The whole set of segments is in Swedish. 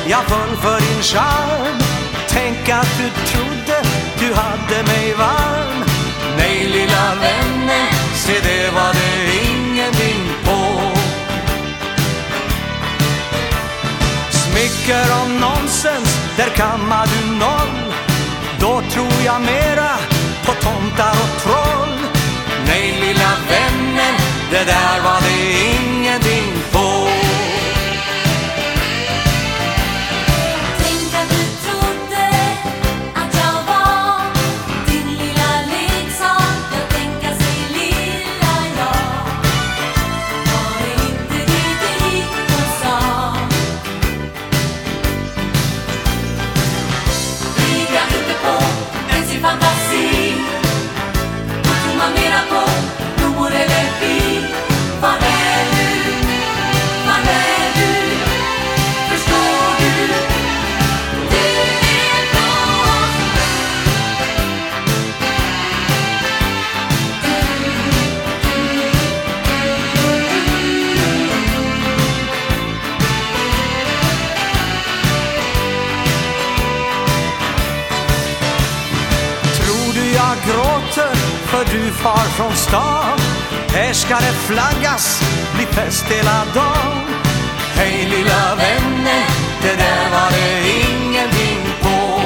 jag föll för din charm. Tänk att du trodde du hade mig varm. Nej lilla vännen, se det var det ingenting på. Smicker om nonsens, där kammar du noll. Då tror jag mera på tomtar och troll. Nej lilla vännen, det där var det ingenting på. Tänk att du trodde att jag var din lilla leksak. Jag tänker sig lilla jag. Var det inte det du gick och sa? Bygga inte på ens i fantasi. Då tror man mera på blommor eller bi. Var är du? Var är du? Förstår du? Du är bra. Tror du jag gråter för du far från stan? Här ska det flaggas, bli fest hela dagen. Hej lilla vännen, det där var det ingenting på.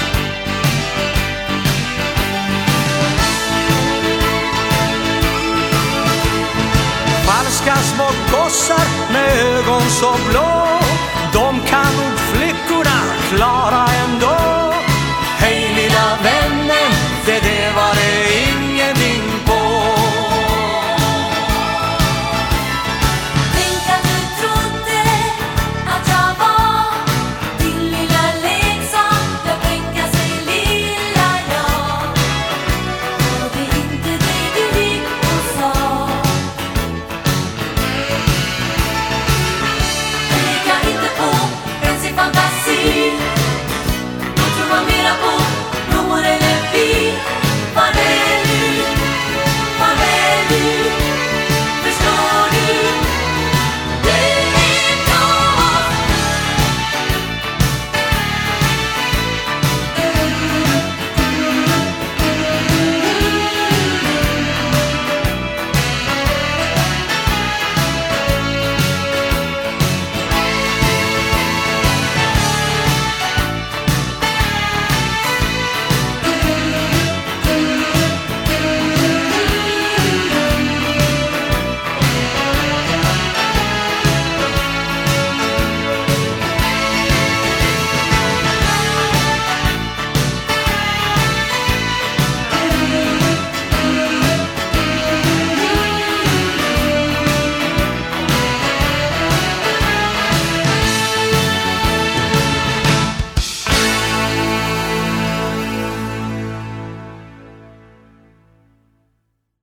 Falska små gossar med ögon så blå, de kan nog flickorna klara